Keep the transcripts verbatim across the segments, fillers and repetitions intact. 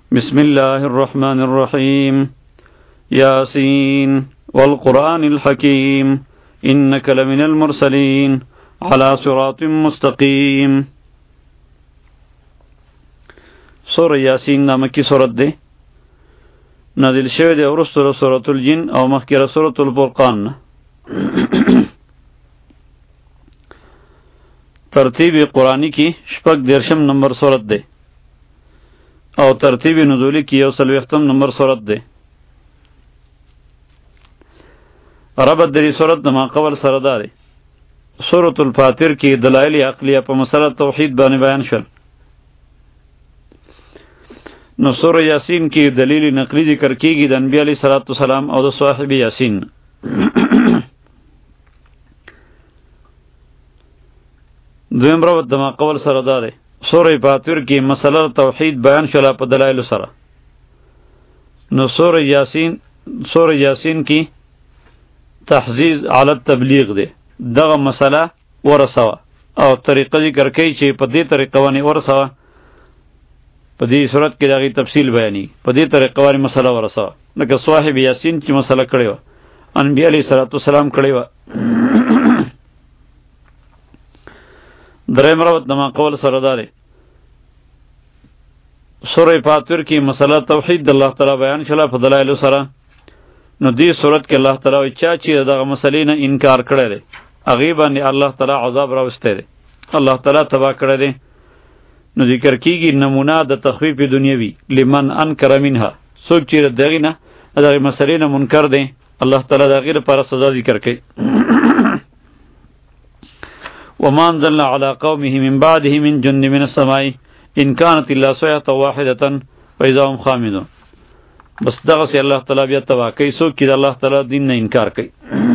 بسم الله الرحمن الرحيم ياسين والقرآن الحكيم إنك لمن المرسلين على صراط مستقيم. سورة ياسين نامکی سورت ده نازل شوه ده ورسول سورة الجن او مخکره سورة الفرقان. ترتیب قرآنی کی شپږ دیرشم نمبر سورت ده او ترتیب نزولی کی یو سلویختم نمبر سورت ده. ربط دری سورت نما قبل سرداره. سورة الفاتر کی دلائل عقلیه په مسله توحید باندې بیان شول. نو سورة یاسین کی دلیل نقلی ذکر کیږي د انبیاء علیه الصلاۃ والسلام او د صاحب یاسین. دویم ربط دما قبل سرداره. سورة فاتر کی مسله توحید بیان شول په دلایل سره. نو سورة یاسین سورة یاسین کی تحزیز علی التبلیغ ده. دغه مسله ورسوه او طریقه ذکر کوي چې په دې طریقه باندې ورسوه. په دې صورت کې دغه تفصیل بیانې په دې طریقه باندې مسله ورسوه. لکه صاحب یاسین چې مسله کړې وه انبیاء علیه الصلاۃ والسلام کړې وه. دریم ربط دما قول سره دا دی. سورة فاتر کی مسله توحید د الله تعالی بیان شوله په دلایلو سره. نو دې صورت کې الله تعالی وایي چا چې دغه مسلې نه انکار کړی دی هغې باندې الله تعالی عذاب راوستی دی، الله تعالی تباه کړی دی. نو ذکر کیږي نمونه د تخفیف دنیوي لمن انکر منها. څوک چې د هغې نه د هغې مسلې نه منکر دی الله تعالی د هغې لپاره سزا ذکر کوي. وما انزلنا على قومه من بعده من جند من السماء ان كانت الا صيحة واحدة فاذا هم خامدون. بس دغه سي الله تعالی بیا تباه کوي څوک چې د الله تعالی دین نه انکار کوي.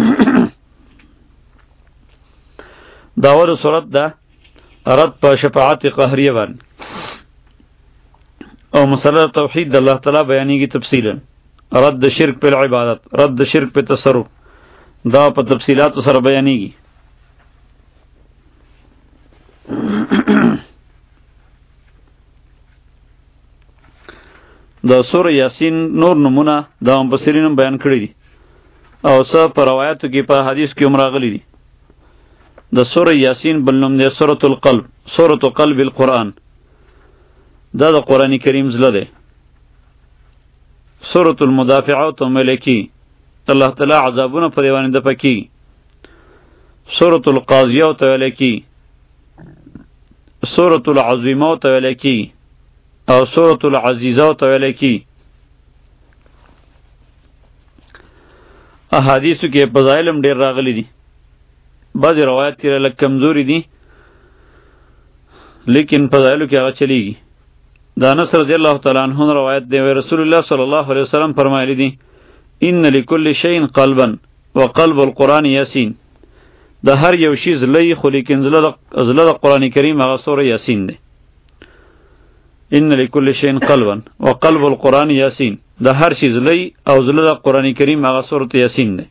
دا اول صورت ده رد په شفاعت قهریه باندې او مسله توحید د الله تعالی بیانېږي تفصیلا. رد شرک په عبادت، رد شرک په تصرف، دا په تفصیلات سره بیانېږي. د سوره یاسین نور نمونه د مفسرینو بیان کړی دي او څه په روایتو کې په حدیث کې هم راغلي دي. د سوره یاسین بل نوم دی سورة القلب، سورة قلب القرآن. دا د قرآن کریم زړه دی. سورة المدافعات هم ویلی کېږي، الله تعالی عذابونه په دې باندې دفع کېږي. سورة القاضیه ورته ویلی کېږي، سورة العظیمه ورته ویلی کېږي او سورة العزیزه ورته ویلی کېږي. احادیثو کې فضایل هم ډېر راغلي دي. بعضې روایت کې لږ کمزوري دي لیکن فضایلو کې هغه چلیږي. د انس رضی الله تعالی عنه روایت دی، رسول الله صلی الله علیه وسلم فرمایلی دي ان لکل شیء قلبا وقلب القرآن یاسین. د هر یو شي زلی خو لیکن زله د قرآن کریم هغه سوره یاسین دی. ان لکل شیء قلبا وقلب القرآن یاسین. د هر شي زلی او زله د قرآن کریم هغه سوره یاسین دی.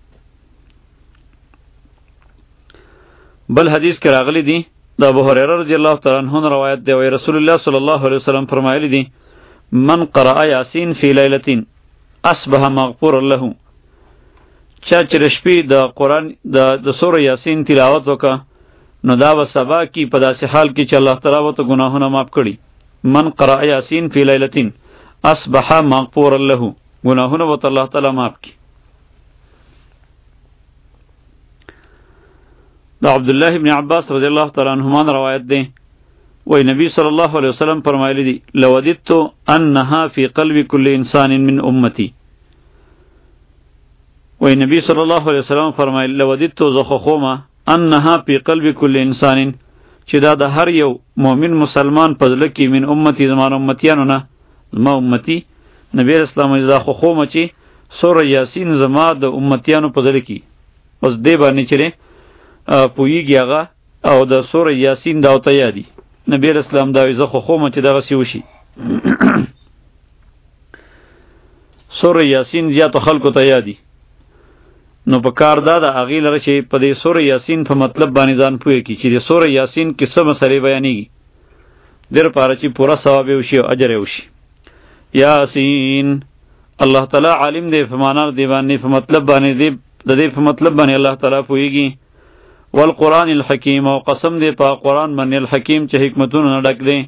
بل حدیث کې راغلی دی د ابو هریره رضی الله تعالی عنه روایت دی، وی رسول الله صلی الله علیه وسلم فرمایلی دی من قرأ یاسین فی لیلة اصبح مغفورا له. چا چې د شپې د قرآن د د سوره یاسین تلاوت وکړه نو دا به سبا کې په داسې حال کې چې الله تعالی ورته ګناهونه معاف کړي. من قرأ یاسین فی لیلة اصبح مغفورا له، ګناهونه ورته الله تعالی معاف کړي. دا عبدالله ابن عباس رضی الله تعالی عنهما روایت دی، وی نبی صلی الله علیه وسلم فرمایلی دی لوددت انها فی قلب کل انسان من امتی. وی نبی صلی الله علیه وسلم فرمایلی لوددت زخخوما انها فی قلب کل انسان، چې دا د هر یو مؤمن مسلمان په زړه کې من امتی زما امتیانو نه زما امتی نبی اسلام زخخوما چې سوره یاسین زما د امتیانو په زړه کې اوس دې باندې چره پویږي هغه او د سوره یاسین دا ورته یادي. نبی اسلام دا وی زه خو خوم چې دغسې وشي. سوره یاسین زیاتو خلکو ته یادي. نو په کار دا د هغې لره چې په دې سوره یاسین په مطلب باندې ځان پوه کړي چې د سوره یاسین کې څه مسلې بیانېږي، دې لپاره چې پوره ثواب یې وشي او اجر یې وشي. یاسین الله تعالی عالم دی په معنا دی باندې په مطلب باندې دی د دې په مطلب باندې الله تعالی پوهیږي. والقرآن الحکیم او قسم دی په قرآن باندې الحکیم چې حکمتونو نه ډک دی.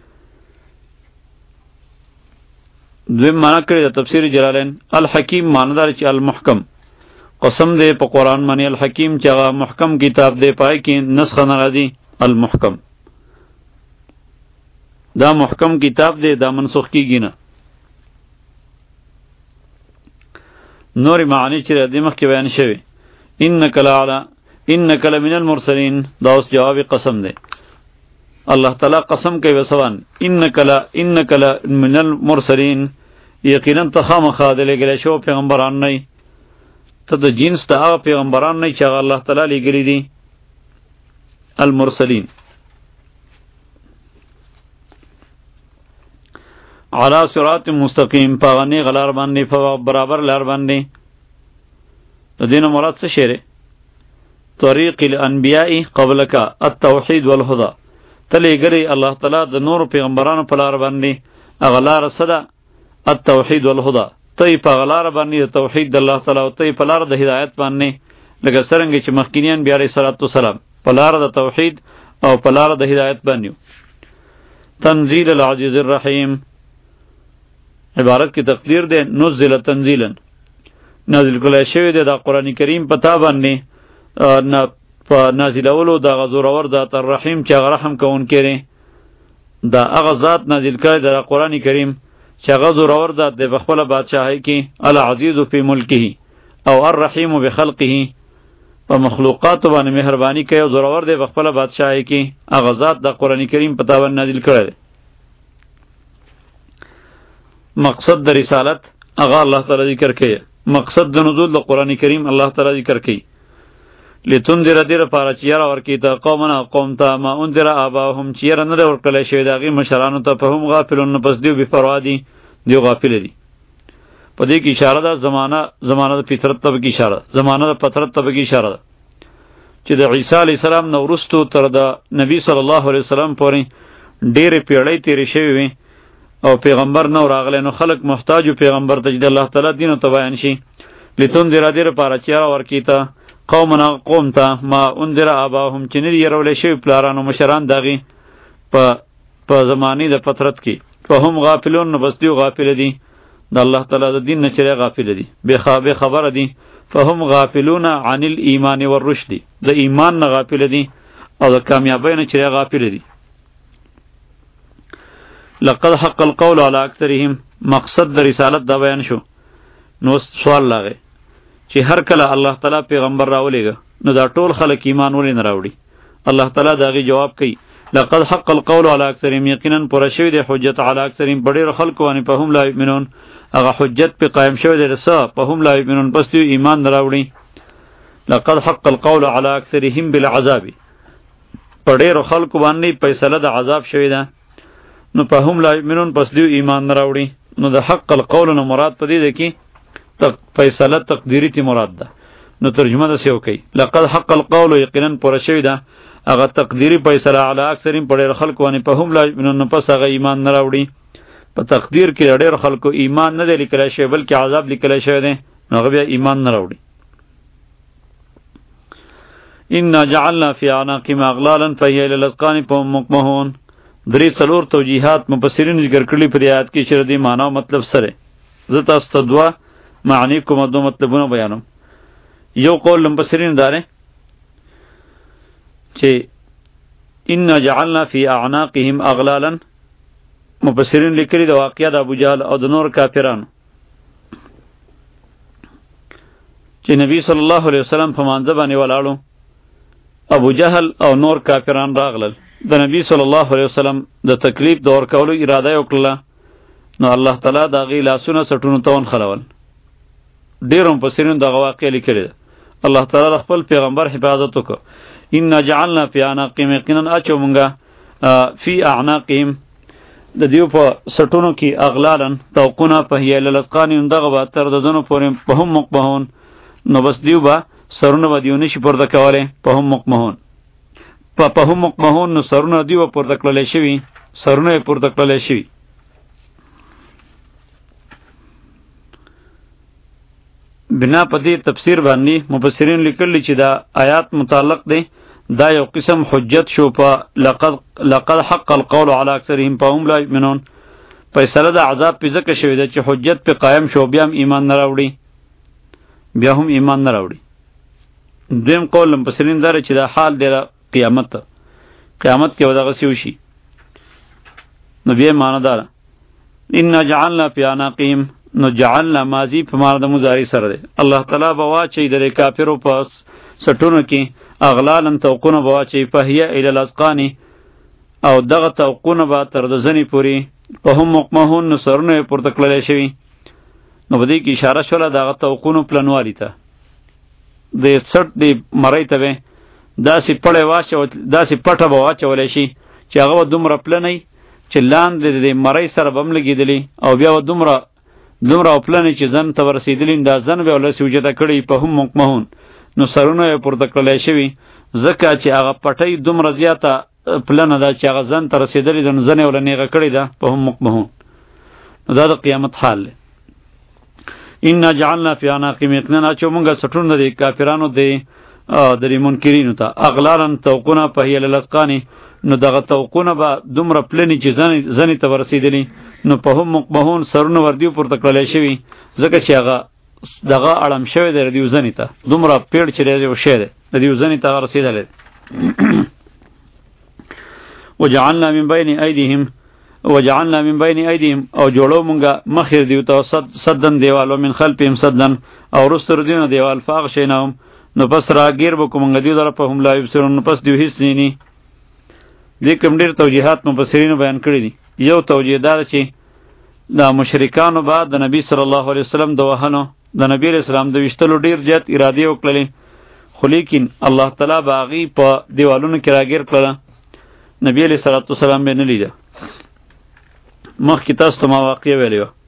دویم معنا کړی د تفسیر جلالین الحکیم معنا دار چې المحکم. قسم دی په قرآن باندې الحکیم چې هغه محکم کتاب دی پای کې نسخه نه راځي. المحکم دا محکم کتاب دی دا منسوخ کیږي نه. نور معنی چې د مخ کې بیان شوی انک لعلی انک لمن المرسلین دا اوس جواب قسم دی. الله تعالی قسم کوي وسوان انک لا انک لمن المرسلین یقینا ته خامخا د لګل شو پیغمبران نه ته د جنس ته هغه پیغمبران نه چې الله تعالی لګلی دي المرسلین. علی صراط مستقیم پاغنی غلار باندې برابر لار باندې. د دین مراد څه شری؟ طریق الانبیاء قبلک التوحید والهدى. تلی گری الله تعالی د نور پیغمبرانو په لار باندې اغلار صدا التوحید والهدى تی په غلار باندې د توحید د الله تعالی او تی په لار د هدایت باندې لکه څنګه چې مخکینیان بیا علیه الصلاۃ والسلام په لار د توحید او په لار د هدایت باندې. تنزیل العزیز الرحیم عبارت کی تقدیر ده نزل تنزیلا نازل کله شوی ده د قرآن کریم په تا باندې په نازلولو د غزورور ذات الرحیم چې هغه رحم کوونکی دی. دا هغه ذات نازل کړی د قرآن کریم چې هغه زورور ذات دی په خپله بادشاهۍ کې العزیز فی ملکه او الرحیم بخلقه په مخلوقاتو باندې مهرباني کوي او زورور دی په خپله بادشاهۍ کې هغه ذات د قرآن کریم په تا باندې نازل کړی دی. مقصد د رسالت هغه الله تعالی ذکر کوي. مقصد د نزول د قرآن کریم الله تعالی ذکر کوي. لتنذر دیر پاره چې یاره ورکړي ته قومنا قوم ته ما انذر آباهم چې یاره نه دی ورکړلی شوی د هغې مشرانو ته فهم غافلون پس دیو بېپروا دي دیو غافله دي. په دې کې اشاره ده زمانه زمانه د فطرت ته پکې اشاره ده زمانه د فطرت ته پکې اشاره ده چې د عیسی علیه السلام نه وروستو تر د نبي صلی الله علیه وسلم پورې ډېرې پیړۍ تېرې شوې وې او پیغمبر نه راغلی نو خلک محتاج و پیغمبر ته چې د الله تعالی دین ته بیان شي. لتنذر دیر پاره چې یاره ورکړي ته قومنا قوم ته ما انذر آباهم چې نه دي یرولی شوي پلارانو مشران د هغې په په زمانې د فطرت کې فهم غافلون نو بس دیو غافله دي د الله تعالی د دین نه چې غافله دي بې خبره دي. فهم غافلون عن الایمان والرشد د ایمان نه غافله دي او د کامیابۍ نه چې غافله دي. لقد حق القول على اکثرهم مقصد د رسالت دا بیان شو. نو سوال لاغی چې هر کله الله تعالی پیغمبر راولېږه نو دا ټول خلک ایمان ولې نه راوړي؟ الله تعالی د هغې جواب کوي لقد حق القول على اکثرهم یقینا پوره شوی دی حجت علی اکثرهم په ډېرو خلکو باندې فهم لا یؤمنون هغه حجت پې قایم شوی دی څه فهم لا یؤمنون پس دوی ایمان نه راوړي. لقد حق القول على اکثرهم بالعذاب په ډېرو خلکو باندې فیصله د عذاب شوی ده نو فهم لا یؤمنون پس دوی ایمان نه راوړي. نو د حق القول نه مراد په دې ده کې فیصله تقدیری تی مراد ده. نو ترجمه ده سیو کوي لقد حق القول یقینا پوره شوی ده هغه تقدیری فیصله علی اکثرین په ډېر خلکو باندې په هم لا یؤمنون پس هغه ایمان نه راوړي. په تقدیر کې ډېر خلکو ایمان نه دی لیکلی شوی بلکې عذاب لیکلی شوی دی نو هغه بیا ایمان نه راوړي. انا جعلنا فی اعناقهم اغلالا فهی الی الاذقان فهم مقمحون. درې څلور توجیحات مفسرین ذکر کړي په دې آیات کې چې د دې معنا او مطلب سره زه تاسو ته دوه معنی کوم دو مطلبونه بیانوم. یو قول مفسرین داره چې ان جعلنا فی اعناقهم اغلالا مفسرین لیکلي د واقعیا د ابو جهل او د نور کافرانو چې نبی صلی الله علیه وسلم په مانځه باندې ولاړو ابو جهل او نور کافران راغلل د نبی صلی الله علیه وسلم د تکلیف د ورکولو اراده یې وکړله نو الله تعالی د هغې لاسونه سټونو ته ونښلول. ډېرو مفسرینو دغه واقعه لیکلې ده. الله تعالی د خپل پیغمبر حفاظت وکړه. انا جعلنا فی اعناقهم یقینا اچو مونږه فی اعناقهم د دیو په سټونو کې اغلالن توقونه په هی الاذقان دغه به تر د ځنو پورې په هم مقمحون نو بس دیو به سرونه به دیو نشي پورته کولی په هم مقمحون په په هم مقمحون نو سرونه دیو پورته کړلی شوي سرونه یې پورته کړلی شوي. بنا پدی تفسیر باندې مفسرین لیکلی چې دا آیات متعلق دی دا یو قسم حجت شو په لقد لقد حق القول على اکثرهم فهم لا یؤمنون. فیصله د عذاب په ځکه شوی دی چې حجت په قائم شو بیا هم ایمان نه راوړي بیا هم ایمان نه راوړي. دویم قول مفسرین دا چې دا حال دی قیامت قیامت کې ودغه سی وشي. نو بیا معنا دا ان جعلنا فی عناقهم نو جعلنا ماضی په معنا د مضارع سره دی. الله تعالی به واچي د کافرو په سټونو کې اغلالا توقونه به واچي فهیه الی الاذقان او دغه توقونه به تر د ځنې پوری په هم مقمحون نو سرونه پورته کړلی شوي. نو په دې کې اشاره شوله دغه توقونو پلنوالي ته د سټ د مرۍ ته به داسې پړی واچو داسې پټه به واچولی شي چې هغه به دومره پلنی چې لاندې د مرۍ سره به هم لګېدلي او بیا به دومره دومره پلنی چې زن ته ورسېدلي دا زن به ولسې وجده کړی په هم مقمحون نو سرونه یې پورته کړلی شوي ځکه چې هغه پټۍ دومره زیاته پلنه ده چې هغه زن ته رسېدلې ده نو زن یې وله نیغه کړې ده په هم مقمحون. نو دا د قیامت حال دی. انا جعلنا فی عناقهم یقینا اچو مونږه سټونه د کافرانو دی د دې منکرینو ته اغلالا توقونه په هی الاذقان نو دغه توقونه به دومره پلنی چې زنې ته ورسېدلي نو په هم مقمحون سرونه وردیو پورته کړلی شوي ځکه چې هغه دغه اړم شوی دی ردیو زنې ته دومره پیړ چې دی یو شی دی ردیو زنې ته هغه رسېدلی وجعلنا من بین ایدیهم وجعلنا من بین ایدیهم او جوړو مونږه مخیر دیو ته صدن دیوال او من خلفهم صدن او رستر دیونه دیوال فاغشیناهم نو پس راګیر به کومنګ دیو در په هم لا یبصرون نو پس دیو هیڅ نینی. دې کوم ډېر توجیهات مفسرینو بیان کړي دي. یو توجیه دا چې دا مشرکانو به د نبی صلی الله علیه وسلم د وهنو د نبی علیہ السلام د ویشتلو ډېر زیات ارادې وکړلې خو لیکن الله تعالی به هغې په دیوالونو کې راګیر کړله نبی علیہ الصلاة والسلام به نه لیده. مخکې تاسو ته ما واقعه ویلې وه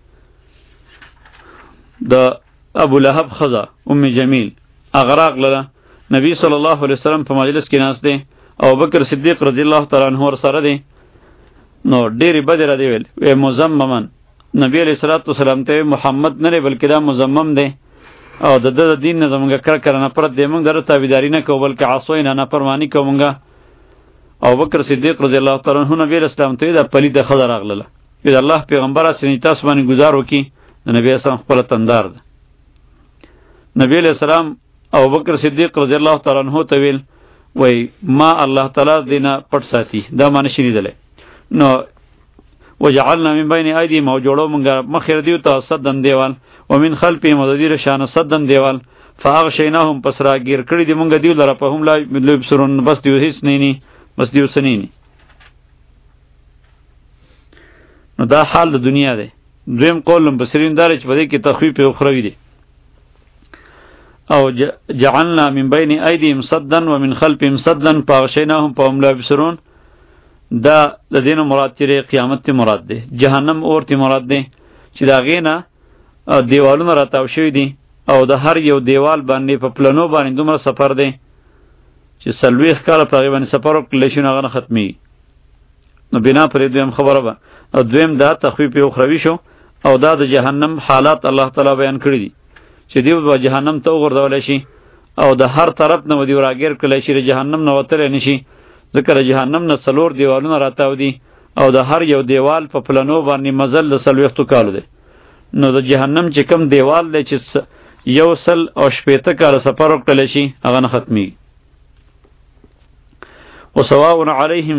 د ابو لهب ښځه ام جمیل هغه راغله نبی صلی الله علیه وسلم په مجلس کې ناست دی او بکر صدیق رضی الله تعالی عنه ورسره دی نو ډېرې بدې را دی ویل وی مزممن نبی علیہ الصلاة والسلام ته محمد نه دی بلکې دا مزمم دی او د ده د دین نه زمونږ کرکره نفرت دی موږ دره تابعداري نه کوو بلکې عصوی نه نافرماني کوو موږ. او بکر صدیق رضی الله تعالی عنه نبی علیہ السلام ته دا پلیته ښځه راغله وی د الله پیغمبر اسنی تاسو باندې ګزار وکړي د نبی اسلام خپل تندار ده. نبی علیہ السلام او بکر صدیق رضی الله تعالی عنه ته ویل وی ما الله تعالی دینه پټ ساتي دا معنی شنی دله. نو وجعلنا من بین ایدیهم او جوړو مونږه مخیر دیو ته صدن دیوال ومن خلفهم مدیر شان صدن دیوال فاغشیناهم پس را گیر کړی دی مونږ دیو لره په هم لا یبصرون بس دیو هیڅ نه نی بس دیو سنینی. نو دا حال د دنیا دی. دویم قول مفسرین دار چې په دې کې تخویف اخروی دی. او جعلنا من بین ایدیهم صدا ومن خلفهم صدا فاغشیناهم فهم لا یبصرون دا د دینو مراد چې قیامت تی مراد دی. جهنم اور تی مراد دی چې دا غینا دیوالونه راتاو شوی دي او د هر یو دیوال باندې په پلنو باندې دومره سفر دی چې سلویخ کاله په هغې باندې سفر وکړلی شي نو هغه نه ختمېږي. نو بنا پرې دویم خبره به او دویم دا تخویف اخروي شو او دا د جهنم حالات الله تعالی بیان کړي دي چې دیو به جهنم ته وغورځولی شي او د هر طرف نه به دیو راګیر کړلی شي د جهنم نه وتلی نه شي ځکه د جهنم نه څلور دیوالونه راتاو دي او د هر یو دیوال په پلنو باندې مزل د څلوېښتو کالو دی. نو د جهنم چې کوم دیوال دی چې یو سل او شپېته کاله سفر وکړلی شي هغه نه ختمېږي. وسواء علیهم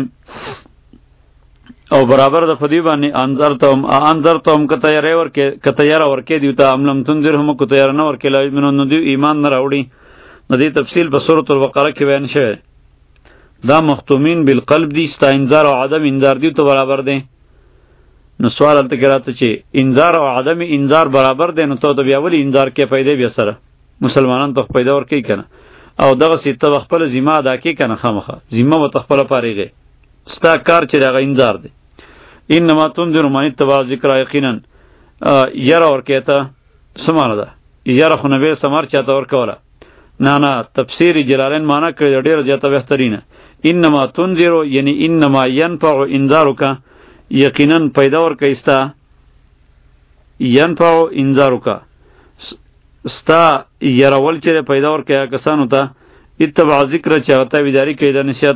او برابر د فدی باندې انذرتهم انذرتهم کته یری ورکه کته یری ورکه دیو ته املم تنذرهم کته یری نه ورکه لای منو نو دی ایمان نه راوړي. نو دی تفصیل په سورۃ البقره کې بیان شوی. دا مختومین بالقلب دی ستا انذار او عدم انذار دی ته برابر دی. نو سوال الته کراته چې انذار او عدم انذار برابر دی نو ته بیا ولی انذار کې پیدا بیا سره مسلمانان ته پیدا ور کوي کنه او دغه سی ته خپل ذمہ ادا کوي کنه خامخه ذمہ و خپل پاریږي ستا کار چې دغه انذار دی. انما تنذر من اتبع ذکر یقینا یرا ور کېته سمانه ده یرا خو نبی سمار چاته ور کوله نه نه تفسیر جلالین معنی کړی ډیر زیاته بهترینه. انما تنذر یعنی انما ينفع انذارک یقینا پیدا ور کیستا ينفع انذارک ستا يرول چې پیدا ورکیا کسانو ته اتبع ذکر چې هغه تابعداري کوي د نصیحت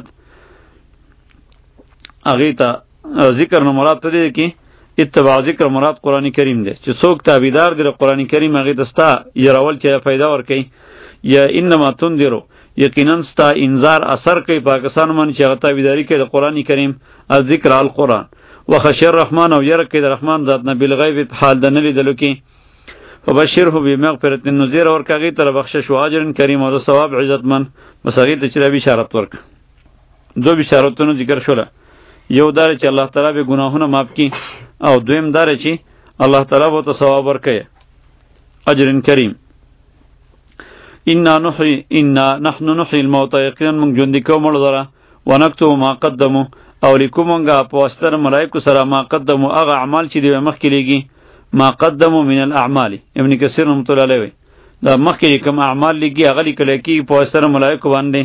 هغې ته ذکر نه مراد ته دی کې اتبع ذکر مراد قرآن کریم دی چې څوک تابعدار دی د قرآن کریم هغې ته ستا يرول چې پیدا ورکوي یا انما تنذرو یقینا ستا انذار اثر کوي په کسانو باندې چې هغه تابعداري کوي د قرآن کریم الذکر القرآن وخشی الرحمن او یره کوي د رحمان ذات نه بالغیب حال د نه لیدلو کې فبشره بمغفرة النذیر ورکه هغې ته بخشش و اجر کریم او د ثواب عزتمن بس هغې ته چې بشارت ورکړه دو بشارتونو ذکر شوله یو دا چې الله تعالی به ګناهونه معاف کړي او دویم دا چې الله تعالی به ته ثواب ورکړي اجر کریم انا نحی انا نحن نحی الموتى یقینا موږ ژوندي کوو مړه لره ونکتب ما قدموا او لیکو مونږه په واسطه د ملایکو سره ما قدموا هغه اعمال چې دوی مخکې لیږي ما قدموا من الاعمال ابن کثیر رحمۃ اللہ علیہ دا مخکې کوم اعمال لیږي هغه لیکل کېږي په واسطه د ملایکو باندې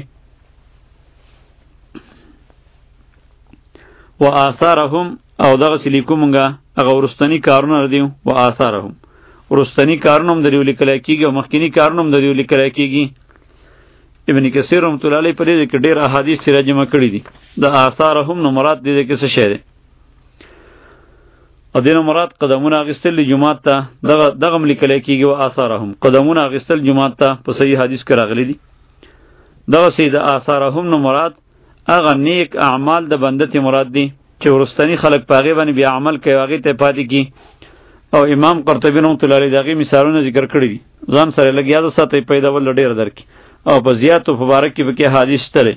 و آثارهم او دغه لیکو مونږه هغه ورستنی کارونه دي و آثارهم ورستنی کارونه هم د دیو لیکل کېږي او مخکینی کارونه هم د دیو لیکل کېږي ابن کثیر رحمۃ اللہ علیہ په دې کې ډېر احادیث ترجمه کړي دي د آثارهم نو مراد دې کې څه شی دی او دې نو مراد قدمونه اخیستل جمعات ته دغه دغه لیکل کېږي او آثارهم قدمونه اخیستل جمعات ته په صحیح حدیث کې راغلي دي دغه سید آثارهم نو مراد هغه نیک اعمال د بنده ته مراد دي چې ورستنی خلق پاغي باندې بیا عمل کوي هغه ته پاتې کی او امام قرطبی رحمۃ اللہ علیہ دغه مثالونه ذکر کړی دي ځان سره لګیا د ساتي پیدا ول ډیر درکې او په زیات او مبارک کې به حدیث تره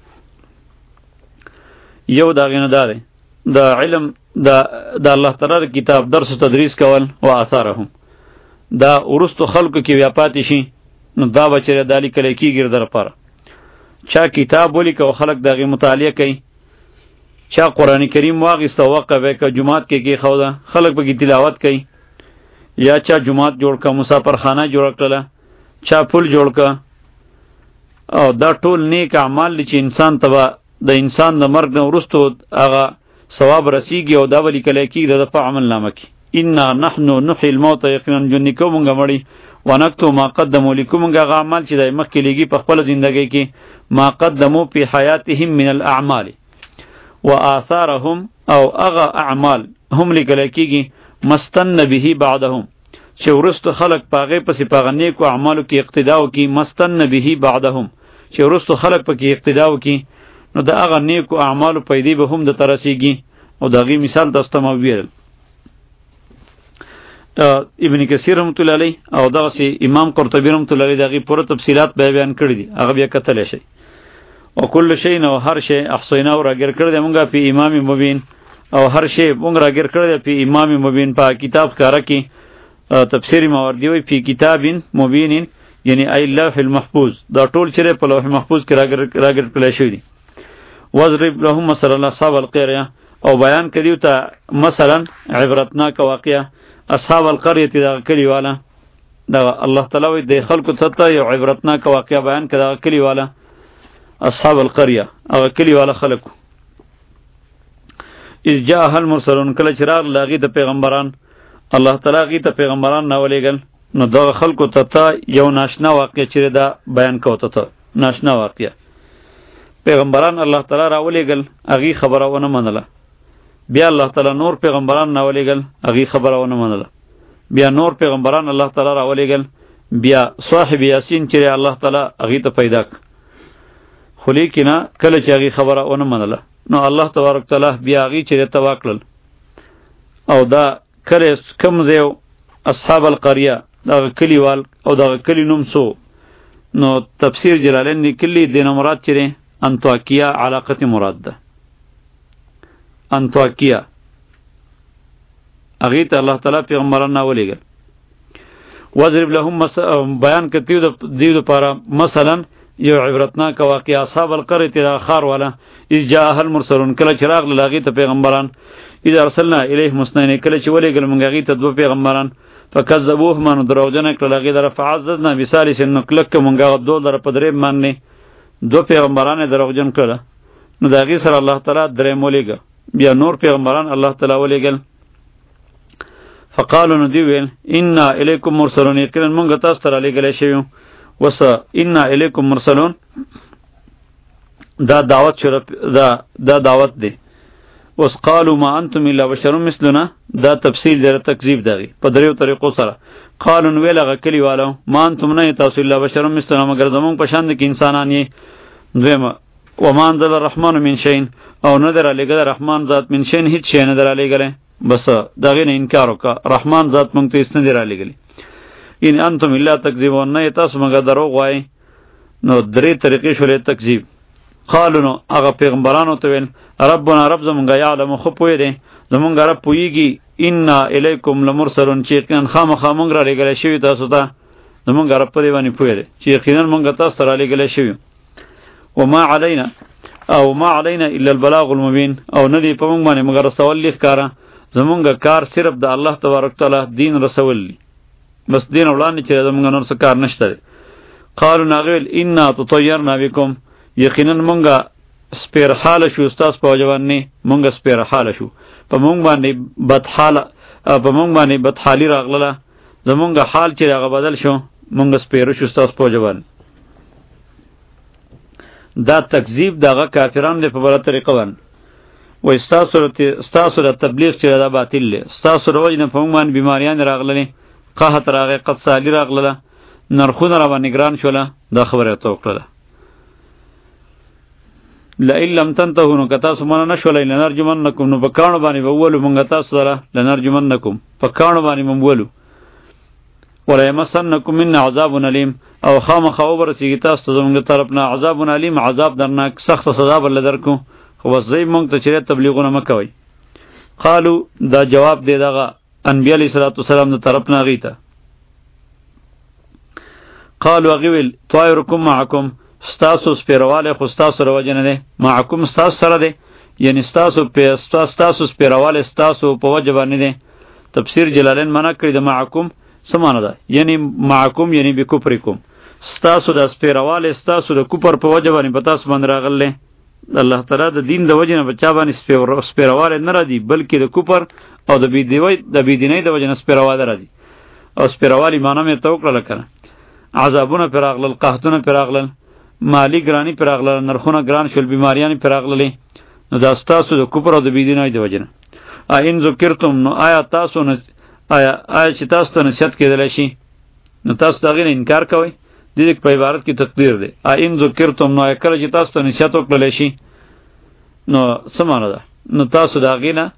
یو داغه نه دار د علم د د الله تعالی کتاب درس او تدریس کول او آثارهم دا ورستو خلکو کې بیا پاتې شي نو دا بچره دالی کله کېږي در پاره چا کتاب ولیکو خلک دغه مطالعه کوي چا قرآن کریم واغسته وقفه وکړه جمعات کې کې خو دا خلک به تلاوت کوي یا چا جمعات جوړ کا مسافر خانه جوړ کړه چا پل جوړ کا او دا ټول نیک اعمال چې انسان تبا د انسان د مرګ نه وروسته هغه ثواب رسیږي او دا ولی کله کې د په عمل نامه کې انا نحن نحيي الموتى یقینا جنکو مونږ مړی ونکتو ما قدموا لكم مونږ هغه اعمال چې د مخکې لګي په خپل ژوندۍ کې ما قدموا په حیاتهم من الاعمال وآثارهم او اغا اعمال هم لیکل کېږي مستن به بعدهم چې ورستو خلق پاغه پسې پاغه نیکو اعمالو کې اقتدا وکي مستن به بعدهم چې ورستو خلق پکې اقتدا وکي نو دا اغه نیکو اعمالو پیدې به هم د ترسيږي او دغه مثال تاسو مو ویل ابن کثیر رحمۃ اللہ علیہ او دغه سي امام قرطبی رحمۃ اللہ علیہ دغه پوره تفصيلات بیان کړی دي هغه بیا کتل شي او کل شی نو هر شی احصینا او راګر کړی دی مونږه په امام مبین او هر شی مونږ راګر کړی دی په امام مبین په کتاب کاره کې تفسیری ماوردی وی په کتاب مبین یعنی ای لوح المحفوظ دا ټول چې په لوح محفوظ کې راګر راګر کړی شوی دی وضرب لهم مثلا اصحاب القريه او بیان کړیو ته مثلا عبرتناک واقعه اصحاب القريه دا کلی والا دا الله تعالی وی د خلکو ته یو عبرتناک واقعه بیان کړه کلی والا اصحاب القريه او کلی والا خلکو اذ جاء المرسلون کله چراغ لاغي د پیغمبران الله تعالی غي ته پیغمبران ناولېګل نو دا خلکو ته یو ناشنا واقعه چیرې دا بیان کوته ته ناشنا واقعه پیغمبران الله تعالی راولېګل اغي خبره ونه منله بیا الله تعالی نور پیغمبران ناولېګل اغي خبره ونه منله بیا نور پیغمبران الله تعالی راولېګل بیا صاحب یاسین چیرې الله تعالی اغي ته پیدا خو لیکنه کله چې هغې خبره ونه منله نو الله تبارک تعالی بیا هغې چې ته واکړل او دا کله کوم ځای اصحاب القریه دغه کلیوال او دغه کلی نوم څو نو تفسیر جلالین لیکلي دې نه مراد چې دی انطاکیه علاقت مراد ده انطاکیه هغې ته الله تعالی پیغمبران راولېږل وضرب لهم بیان کړي دیو دپاره مثلا یو عبرتناک واقعه اصحاب القريه دا خار والا اذ جاء المرسلون کله چراغ لاغي ته پیغمبران اذا ارسلنا الیهم اثنین کله چې ولېګل مونږ غي ته دوه پیغمبران فکذبوه من دروجن کله لاغي در فعززنا مثالث نکلک مونږ دوه در په درې باندې دوه پیغمبران دروجن کړه نو دا غي سره الله تعالی درې مولېګ بیا نور پیغمبران الله تعالی ولېګل فقالو نو دی ویل انا الیکم مرسلون یقینا مونږ تاسو ته را لېږلی شوي وس انا الیکم مرسلون دا دعوت شو دا دا دعوت دی وس قالو ما انتم الا بشر مثلنا دا تفصیل دی تکذیب دغی په دریو طریقو سره قالو نو ویل هغه کلیوالو ما انتم نه تاسو الا بشر مثلنا مگر زمونږ په شان د انسانان یې دویمه وما انزل الرحمن من شین او نه در علیګل رحمان ذات من شین هیڅ شی نه در علیګل بس دغه نه انکار وکړه رحمان ذات مونږ ته هیڅ نه در علیګل ان انتم الا تکذبون نه تاسو مگر دروغ وای نو درې طریقې شولې تکذیب قالو نو هغه پیغمبرانو ته ویل ربنا رب زمونږ یعلم خو پوی دی زمونږ رب پویږي انا الیکم لمرسلون چې یقینا خامخا مونږ را لېږلی شوي تاسو ته زمونږ رب په دې باندې پوی دی چې یقینا مونږ تاسو ته را لېږلی شوي وما علینا او ما علینا الا البلاغ المبین او نه دی په مونږ باندې مگر رسول لیک کاره زمونږ کار صرف د الله تبارک تعالی دین رسول لی بس دین وړاندې چې زمونږ نور څه کار نشته دی قالو ناغویل انا تطیرنا بکم یقینا مونږ سپیر حاله شو ستاسو په وجه باندې مونږ سپیر حاله شو په مونږ باندې بد حاله په مونږ باندې بد حالي راغله زمونږ حال چې هغه بدل شو مونږ سپیر شو ستاسو په وجه باندې دا تکذیب دغه کافرانو دی په بله طریقه باندې وایي ستاسو د تبلیغ چې دا باطل دی ستاسو د وجې نه په موږ باندې بیماریان راغللې قحط راغی قد سالي راغله نرخونه راباندې ګران شوله دا خبره ورته وکړله لئن لم تنتهوا نو که تاسو منع نه شولی لنرجمنکم نو په کاڼو باندې به وولو موږ تاسو سره لنرجمنکم په کاڼو باندې به وولو وليمسنکم منا عذاب علیم او خامخا وبرسیږي تاسو ته زموږ طرف نه عذاب علیم عذاب درناک سخت سزا به درکو خو بس ځئ موږ ته چې تبلیغونه مه کوئ قالو دا جواب دی دغه انبیا علیه صلات وسلام د طرف نه هغوی ته قالو هغې ویل طایرکم معکم ستاسو سپیروالی خو ستاسو د وجې نه دی معکم ستاسو سره دی یعنی ستاسو ستاسو سپیروالی ستاسو په وجه باندې دی تفسیر جلالین منع کړي د معکم څه معنی ده یعنی معکم یعنی بکفرکم ستاسو د سپیروالی ستاسو د کفر په وجه باندې په تاسو باندې راغلی الله تعالی د دین د وجې نه په چا باندې سپیروالی نه راځي بلکې د کفر او د بېدینۍ د وجې نه سپیروالی راځي او سپیروالی معنی مې ته وکړله که نه عذابونه پرې راغلل قحطونه پرې راغلل مالی ګرانی پرې راغلل نرخونه ګران شول بیماریانې پرې راغللې نو دا ستاسو د کفر او د بېدینۍ د وجې نه ان ذکرتم نو آیا تاسو نه آیا آیا چې تاسو ته نصیحت کېدلی شي نو تاسو د هغې نه انکار کوئ د دې په عبارت کې تقدیر دی ان ذکرتم نو آیا کله چې تاسو ته نصیحت وکړلی شي نو څه معنی ده نو تاسو د هغې نه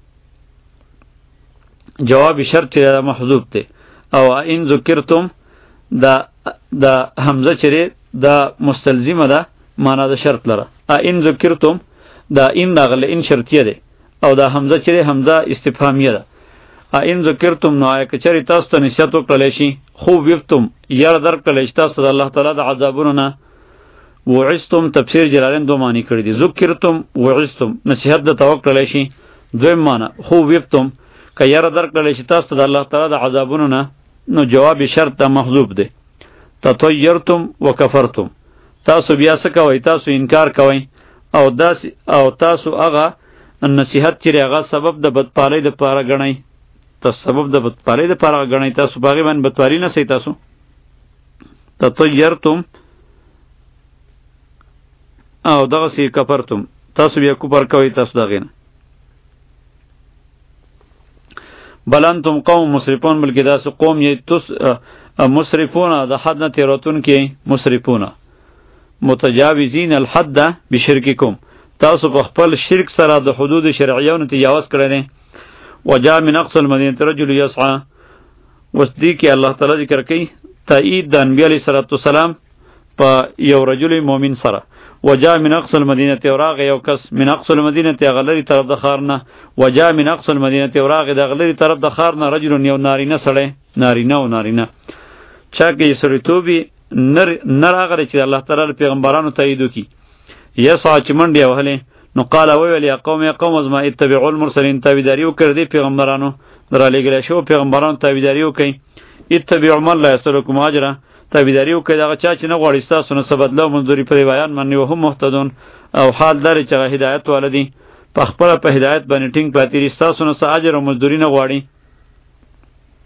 جواب شرط چې دا محذوف دی او ان ذکرتم دا دا حمزه چې دی دا مستلزمه ده معنا د شرط لره ان ذکرتم دا ان راغلی ان شرطیه دی او دا حمزه چې دی حمزه استفهامیه ده ان ذکرتم نو آیا که چېرې تاسو ته نصیحت وکړلی شي خوب وفتم یاره درکړلی شي تاسو ته د الله تعالی د عذابونو نه وعظتم تفسیر جلالین دو معنی کړي دي ذکرتم وعظتم نصیحت درته وکړلی شي دویم معنی خوب وفتم که یاره درکړلی شي تاسو ته د الله تعالی د عذابونو نه نو جواب شرط دا محذوب دی تطیرتم وکفرتم تاسو بیا څه کوئ تاسو انکار کوئ او داس او تاسو هغه نصیحت چې هغه سبب د بدپالۍ دپاره ګڼئ تاسو سبب د بدپالۍ دپاره ګڼئ تاسو په هغې باندې بدپالي نه سئ تاسو تطیرتم او دغسې کفرتم تاسو بیا کفر کوئ تاسو د هغې نه بل انتم قوم مسرفون بلکې داسې قوم یې تس مسرفون د حد نه تېروتونکي مسرفون متجاوزین الحد بشرککم تاسو په خپل شرک سره د حدود شرعیو نه تجاوز کړی دی وجاء من اقصى المدینة رجل یسعى اوس دې کې الله تعالی ذکر کوي تایید د انبیا علیه صلات وسلام په یو رجل مؤمن سره وجاء من اقصى المدینة وراغ یو کس من اقصى المدینة هغه لرې طرف د ښار نه وجاء من اقصى المدینة وراغ د هغه لرې طرف د ښار نه رجل یو نارینه سړی نارینه او نارینه چا کې سړیتوب وي نه راغلی چې الله تعالی پیغمبرانو تایید وکړي یسعى چې منډې یې وهلې نو قال ویل یا قوم یا قوم ازما اتبعوا المرسلین تابعداري وکړئ دې پیغمبرانو رالیږلی شوو پیغمبرانو تابعداري وکړئ اتبعوا من لا یسألکم اجرا تابعداري وکړئ د هغه چا چې نه غواړي ستاسو نه څه بدله او مزدوري په بیان باندې وهم مهتدون او حال دا دی چې هغه هدایت واله دي په خپله په هدایت باندې ټینګ پاتې دي ستاسو نه څه اجر او مزدوري نه غواړي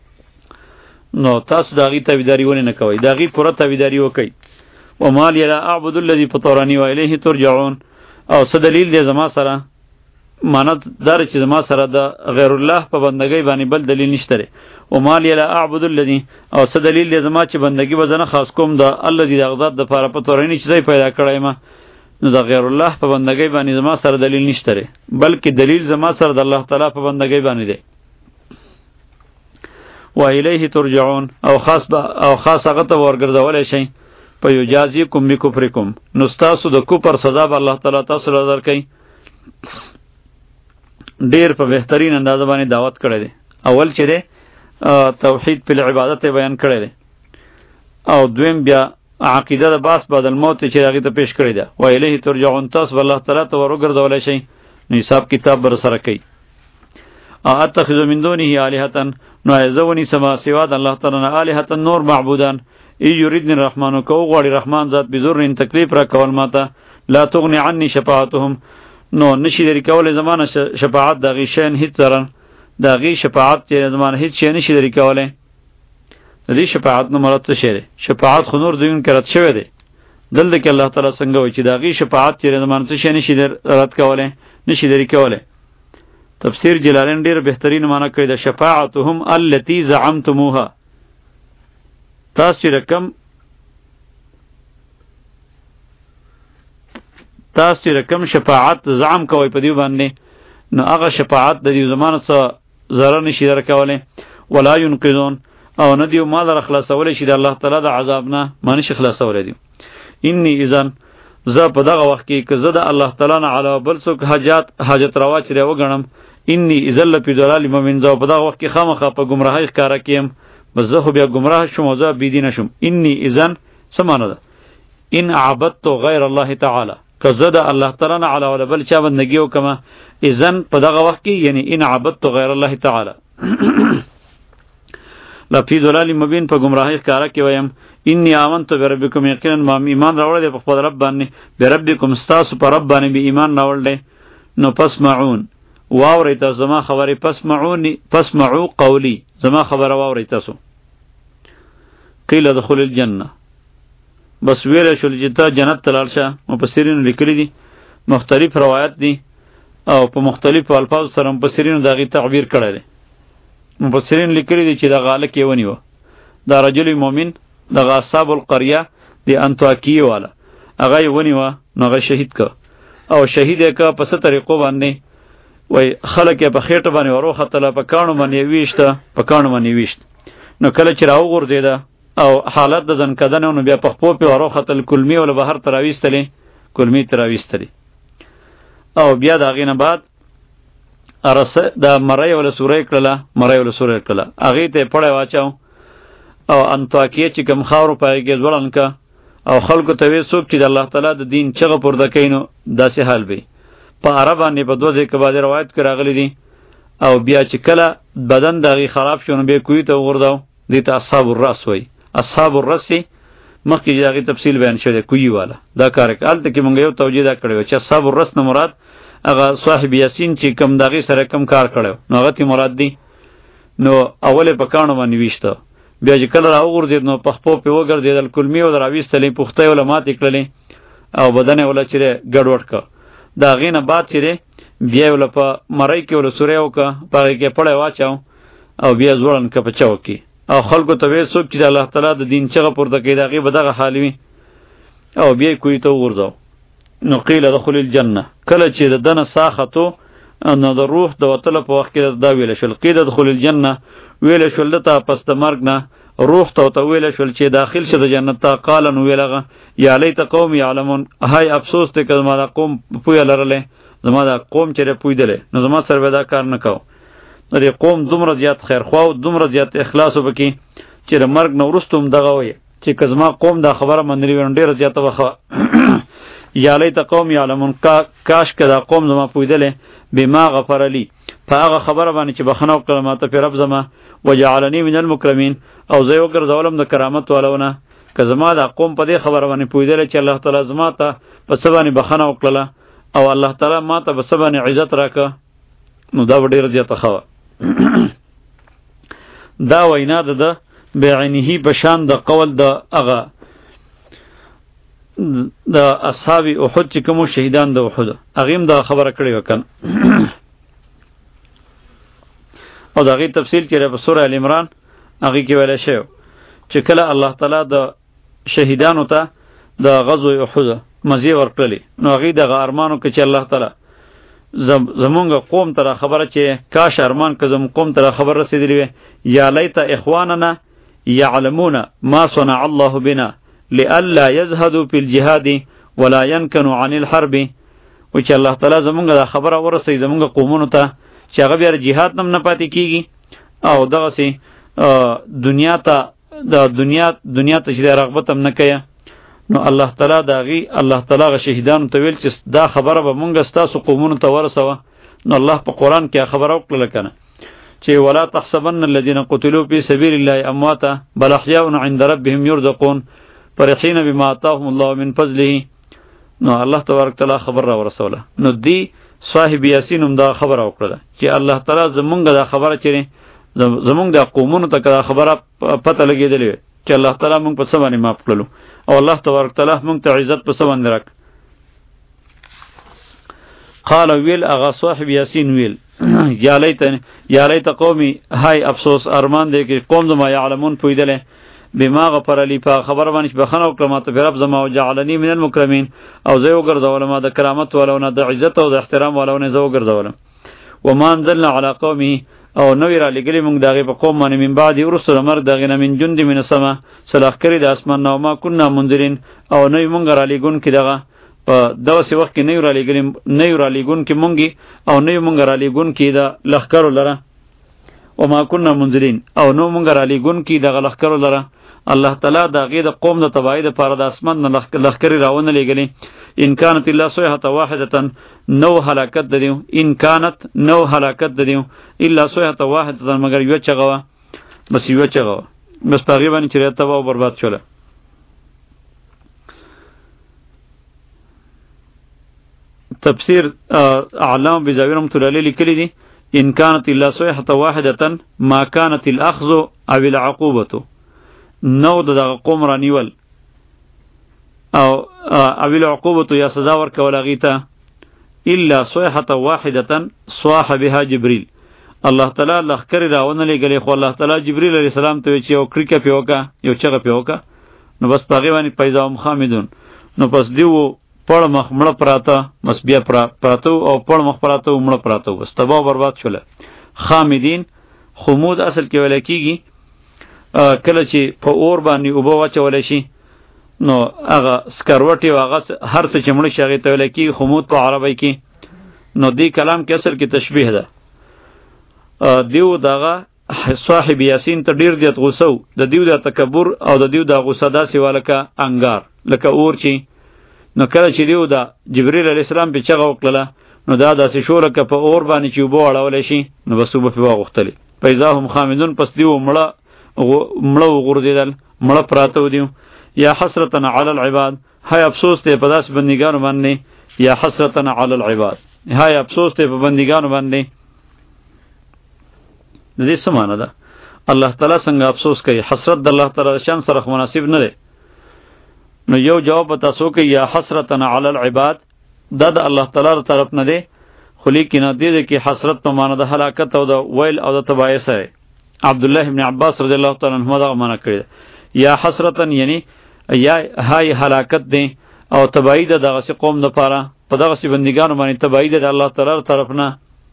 نو تاسو داغي تابعداري ونه نه کوئ، داغي پوره تابعداري وکئ. وما لي لا اعبد الذي فطرني والیه ترجعون. او څه دلیل دی زما سره؟ معنی دار چې زما سره د غیر الله په بندګۍ باندې بل دلیل نشته. وما لي لا اعبد الذي، او څه دلیل دی زما چې بندګي وزنه خاص کوم د الذي د غذات د لپاره فطرني چې پیدا کړای ما، نو د غیر الله په بندګۍ باندې زما سره دلیل نشته، بلکې دلیل زما سره د الله تعالی په بندګۍ باندې دی. و الیه ترجعون، او خاص با او خاص هغه ته ورګرځولای شي په یجازیکم بکفرکم، نو تاسو د کفر سزا به الله تعالی تاسو را درکړي. ډیر په بهترین اندازه باندې دعوت کړی دی. اول چې دی توحید په عبادت بیان کړی دی، او دویم بیا عقیده د باس بعد الموت چې هغه ته پیش کړی ده. و الیه ترجعون، تاسو الله تعالی ته ورګرځولای شي، نو حساب کتاب بر سره کوي. اتخذ من دونه الهه، نو ایزونی سما سوا د الله تعالی نه الهه نور معبودان، ای یریدن الرحمن، کو غواړي رحمان ذات بزرن تکلیف را کول ماته، لا تغنی عني شفاعتهم، نو نشي لري کول زمانه شفاعت د غیشن هیڅ زرن، د غی شفاعت چې زمانه هیڅ شي نشي لري کوله. د دې شفاعت نو مراد څه شي؟ شفاعت خو نور دیون کرت شوی دی. دلته کې الله تعالی څنګه وایي چې د غی شفاعت چې زمانه څه شي نشي رد کوله، نشي لري کوله. تفسیر جلالین ډیر بهترین معنی کړی د شفاعتهم التي زعمتموها. تاسو رقم تاسو رقم شفاعت زعم کوي په دی باندې، نو هغه شفاعت د دې زمانه څخه zarar نشي درکوله. ولا ينقذون، او نه دیو مال را خلاصول شي د الله تعالی د عذاب نه، معنی شي خلاصول دي. انی اذن، زه په دغه وخت کې که زه د الله تعالی نه علاوه بل څوک حاجت حاجت روا چرې وګڼم، انی اذن لفی ضلال مبین، زه په دغه وخت کې خامخا په گمراهی ښکارا کیم، بس زه خو بیا گمراه شوم او زه بيدینه شوم. انی اذن څه معنی ده؟ ان عبدت غیر الله تعالی، که زه د الله تعالی نه علاوه بل چا بندګي وکم، اذن په دغه وخت کې یعنی ان عبدت غیر الله تعالی لفی ضلال مبین، په گمراهی ښکارا کې ویم. انی آمنت بربکم، یقینا ما ایمان راوړل په خپل رب باندې، بربکم استاسو په رب باندې به ایمان راوړل. نو پس معون واوري تاسو زما خبرې، پس معونی پس معو قولی، زما خبره واوري تاسو. قیل ادخل الجنه، بس ویل شول چې ته جنت ته لاړ شه. مفسرین لیکلي دي، مختلف روایت دي او په مختلفو الفاظ سره مفسرین دغه تعبیر کړی دی. مفسرین لیکلي دي چې د غالک یې ونیو، دا رجل مؤمن دغه اصحاب القريه دی انطاکیه والا، هغه یې ونیو، نو هغه شهید که، او شهید یې که په څه طریقو باندې؟ وای خلک یې په خېټه باندې وروختله، په کاڼو باندې یې ویشته، په کاڼو باندې یې ویشت. نو کله چې راوغورځېده او حالت د ځن کدنه، نو بیا په خپو پې وروختل، کلمې وله بهر ته راویستلې، کلمې ته راویستلې. او بیا د هغې نه بعد ارسه د مرۍ وله سوره یې کړله، مرۍ وله سوره یې کړله، هغې ته یې پړی واچو، او انطاکیه چې کوم خاورو په هغې کې ځوړند که، او خلکو ته ویې څوک چې د الله تعالی د دین چغه پورته کوي، نو داسې حال به په عرب باندې په دوه ځای کې بعضې روایت کې راغلی دي. او بیا چې کله بدن د هغې خراب شو، نو بیا کوهي ته وغورځاو، دې ته اصحاب الرأس وایي. اصحاب الرأس مخکې چې د هغې تفصیل بیان شوی دی، کوهي والا دا کار یې هلته کې مونږ یو توجیه دا کړی وه چې اصحاب الرأس نه مراد هغه صاحب یاسین چې کم د هغې سره کم کار کړی نو هغه تی مراد دی. نو اول یې په کاڼو باندې ویشته، بیا چې کله راوغورځېد نو په خپو پې وګرځېدل، کلمې یې له راویستلې، پوښتۍ یې له ماتې کړلې، او بدن یې وله چې دی ګډوډ که. د هغې نه بعد چې دی بیا یې وله په مرۍ کې وله سوری وکړه، په هغې کې پړی واچو، او بیا ځوړند که په چوک کې، او خلکو ته ویل څوک چې د الله تعالی د دین چغه پورته کوي، د هغې به دغه حال وي. او بیا یې کوهي ته وغورځاو. نو قیل ادخل الجنه، کله چې د ده نه ساه ختو، نو د روح د وتلو په وخت کې دا ویله شول، قیل ادخل الجنه، ویله شول ده ته پس د مرګ نه روح ته ورته ویله شول چې داخل شه د جنت ته. قال نو ویل هغه یا لیت قوم یعلمون، های افسوس دی که زما دا قوم پویه لرلی، زما دا قوم چې دی پویدلی، نو زما سره به دا کار نه کو. د دې قوم دومره زیات خیرخوا او دومره زیات اخلاص وبکې چې د مرګ نه وروسته هم دغه وایي چې که زما قوم دا خبره منلې وي نو ډېره زیاته به یا لیت قوم یعلمون، کاش که دا قوم زما پویدلی، بما غفر لی، په هغه خبره باندې چې بخښنه وکړه ماته پې رب زما، وجعلنی من المکرمین، او زه یې وګرځولم د کرامت والونه. که زما دا قوم په دې خبره باندې پوهېدلی چې الله تعالی زما ته په څه باندې بخښنه وکړله، او الله تعالی ما ته په څه باندې عزت راکړه، نو دا به ډېره زیاته ښه وه. دا وینا د ده بعینه بشان د قول د اغا د اصحاب احد چې کوم شهیدان د احد اغیم دا خبره کړې وکړه او دا غي تفصیل کړي په سوره ال عمران هغه کې ویل شوی چې کله الله تعالی د شهیدانو ته د غزوه احد مزي ورکړي نو هغه د ارمانو کې چې الله تعالی زمونږ قوم ته خبره چې کاش ارمان که زموږ قوم ته خبر رسیدلی وي یا لیت اخواننا يعلمون ما صنع الله بنا لئلا يزهدوا في الجهاد ولا ينكنوا عن الحرب و چې الله تعالی زمونږ د خبره ورسي زمونږ قومونو ته چې هغه بیا جهاد نم نه پاتې کیږي او دغه سي دنیا ته د دنیا دنیا ته چې رغبت هم نه کوي نو الله تعالی داغي الله تعالی غ شهیدانو ته ویل چې دا خبره به مونږ ستاسو قومونو ته ورسوه نو الله په قران کې خبره وکړه کنه چې ولا تحسبن الذين قتلوا في سبيل الله امواتا بل احياء عند ربهم يرزقون فرحين بما آتاهم الله من فضله نو الله تبارک تعالی خبر را ورسوله نو دی صاحب یاسین هم دا خبره وکړه چې الله تعالی زمونږ دا خبره چیرې زمونږ د قومونو ته دا خبره پته لګېدلې چې الله تعالی مونږ په سبا نه معاف کړلو او الله تبارک تعالی مونږ ته عزت په سبا نه راک قال ویل اغا صاحب یاسین ویل یا لیت یا لیت قومی هاي افسوس ارمان دې کې قوم زما يعلمون پویدل بما غفر لي په خبر باندې بخنه او کلمات په رب زما او جعلني من المكرمين او زه وګرځول ما د کرامت ولونه د عزت او د احترام ولونه زه وګرځول وما انزلنا على قومه او نو را لګلی موږ دغه په قوم باندې من بعد ورسول مر دغه نه من جند من السما صلاح کړی د اسمان نو ما كنا منذرين او نو موږ را لګون کې دغه په دغه وخت کې نه را لګلی نه را لګون کې مونږی او نه موږ را لګون کې د لخر لره وما كنا منذرين او نو موږ را لګون کې دغه لخر لره الله تعالی دا غي د قوم د تبعید لپاره د اسمان نه لخر راونه لګلی ان كانت الا صيحه واحده نو هلاکت ددیو ان كانت نو هلاکت ددیو الا صيحه واحده مگر یو چغوا بس یو چغوا بس تقریبا چې تباہ او برباد شوله تفسیر اعلام بزاویر رحمۃ اللہ علیہ لیکلی دی ان كانت الا صيحه واحده ما كانت الاخذ او العقوبه نو د قوم رانیول او او العقوبه یا سزا ورکول غیته الا صيحه واحده صاح بها جبريل الله تعالی لخر راونه لګلی خو الله تعالی جبريل علیہ السلام ته چې یو کریکه پیوکا یو چغه پیوکا نو بس پاغي باندې پیزام خامدون نو پس دیو پړ مخ مړ پراته مس بیا پراته او پړ مخ پراته مړ پراته بس تباہ برباد شول خامدین خمود اصل کې ولا کیږي کله چې په اور باندې اوبه واچول شي نو هغه سکروټي او هغه هر څه چې مړ شي هغه ته ولا کیږي خمود په عربی کې نو دی کلام کې اصل کې تشبیه ده دیو داغه صاحب یاسین ته ډیر دیت غوسو د دیو د تکبر او د دیو د غوسه داسې والکه انګار لکه اور چی نو کله چې دیو د جبرئیل علی السلام په چغه وکړه نو دا داسې شو لکه په اور باندې چې وبو اړول شي نو بس وب په واغختلی پیدا هم خامدون پس دیو مړه مړه وګرځیدل مړه پراته دیو یا حسرتنا علی العباد هاي افسوس ته په داس بندګانو باندې یا حسرتنا علی العباد هاي افسوس ته په بندګانو باندې د دې سمانه ده الله تعالی څنګه افسوس کوي حسرت د الله تعالی شان سره مناسب نه ده نو یو جواب تاسو کې یا حسرتنا علی العباد دا د الله تعالی طرف نه ده خو لیکن دې کې حسرت په معنی د هلاکت او د ویل او د تباہی سره عبد الله ابن عباس رضی الله تعالی عنہ دا معنا کړی یا حسرتن یعنی یا هاي هلاکت ده او تباہی د دغه قوم د پاره په دغه بندګانو باندې تباہی د الله تعالی طرف نه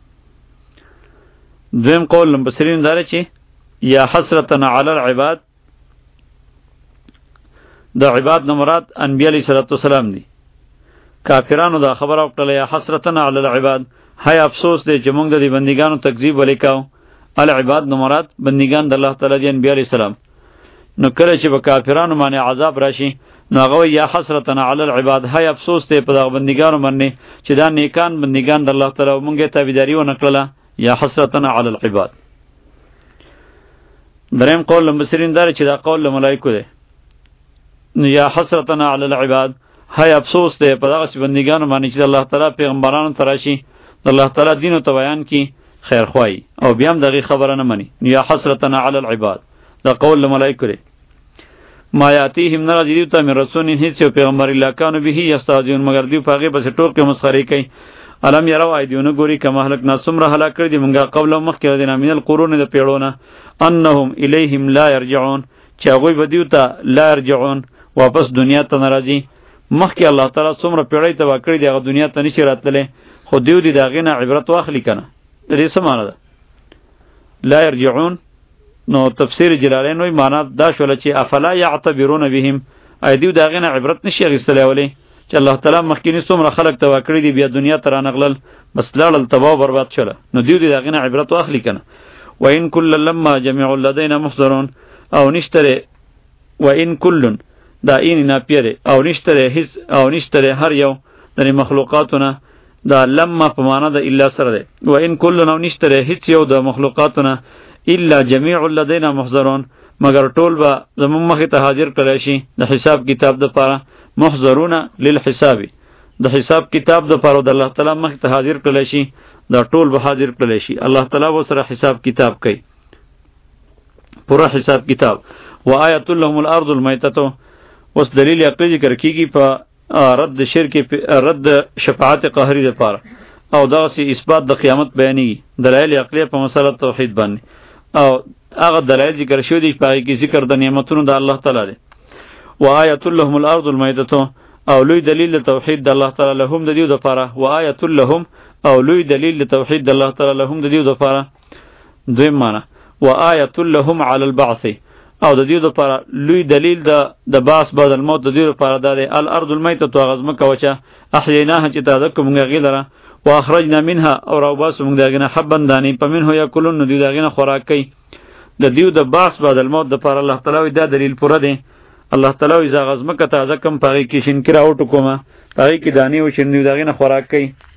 دویم قول مبصرین داره چې یا حسرتنا علی العباد د عباد نه مراد انبیاء علیه السلام دي کافرانو دا خبر او کړه یا حسرتنا علی العباد هاي افسوس دی چې موږ د دې بندګانو تکذیب ولیکاو العباد نه مراد بندګان د الله تعالی دی انبیاء علیه السلام نو کله چې به کافرانو باندې عذاب راشي نو هغه یا حسرتنا علی العباد هاي افسوس دی په دغه بندګانو باندې چې دا نیکان بندګان د الله تعالی مونږه تابعداري و نکړه یا حسرتنا علی العباد دریم قول مبصرین دار چې دا قول ملائکه دی یا حسرتنا علی العباد هاي افسوس دی په دغه بندګانو باندې چې الله تعالی پیغمبرانو تراشي د الله تعالی دین او بیان کی خیر خوای او بیا هم دغه خبره نه مني یا حسرتنا علی العباد دا قول ملائکه دی. ما یاتیهم نرجی تا من رسول هیڅ یو پیغمبر الا کانوا به یستهزئون مگر دی پاغه بس ټوکې مسخري کوي. علم یرو ایدیونه ګوري کما هلک ناسمره هلاک کړی دی مونږه قبل مخکې دینه من القرون د پیړونه انهم الیهم لا یرجعون چې هغه بدیو ته لا یرجعون واپس دنیا ته ناراضي. مخکې الله تعالی څومره پیړۍ ته واکړي دی هغه دنیا ته نشي راتللی خو دیو دی داغه نه عبرت واخلي کنه. د دې څه معنی ده لا یرجعون؟ نو تفسیر جلالین وی معنا دا شول چې افلا یعتبرون بهم ایدیو داغه نه عبرت نشي اخیستلی ولی چې الله تعالی مخکینی څومره خلق ته واکړي دی بیا دنیا ته رانغلل بس لاړل تباہ برباد شول نو دیو دی داغه نه عبرت واخلي کنه. و ان کل لما جميع الذين محضرون او نشتره و ان کلن دا این ناپیره او نشتره هیڅ او نشتره هر یو د مخلوقاتونه دا لما په معنا د الا سره ده. و ان کلن او نشتره هیڅ یو د مخلوقاتونه الا جميع الذين محضرون مگر ټول به زمون مخې ته حاضر کړی شي د حساب کتاب د پاره. محضرون للحساب د حساب کتاب د پاره د الله تعالی مخې ته حاضر کړی شي دا ټول به حاضر کړی شي. الله تعالی و سره حساب کتاب کوي پورا حساب کتاب. و آیت لهم الارض المیتة اوس دلیل عقلی ذکر کیږي په رد شرک رد شفاعت قهری د پاره او دا سی اثبات د قیامت بیانې دلایل عقلی په مسله توحید باندې او هغه دلایل ذکر شوی دی په کې ذکر د نعمتونو د الله تعالی دی. و آیت لهم الارض المیتة او لوی دلیل توحید د الله تعالی لهم د دیو د پاره. و آیت لهم او لوی دلیل توحید د الله تعالی لهم د دیو د پاره. دویم معنا و آیت لهم علی البعث او د دیو د پاره لوی دلیل د د باس بعد الموت د دیو د پاره د الارض المیتة غزمه کوچه احییناها چې تاسو کومه غیلره و اخرجنا منها او راوباس موږ دغه نه حبن دانی په منه یاکلون دی دغه نه خوراک کوي. د دیو د باس بعد الموت د پاره الله تعالی دا دلیل پوره دی. الله تعالی ز غزمه که تازه کم پغی کې شین کرا او ټکومه پغی کې دانی او شین دی دغه نه خوراک کوي.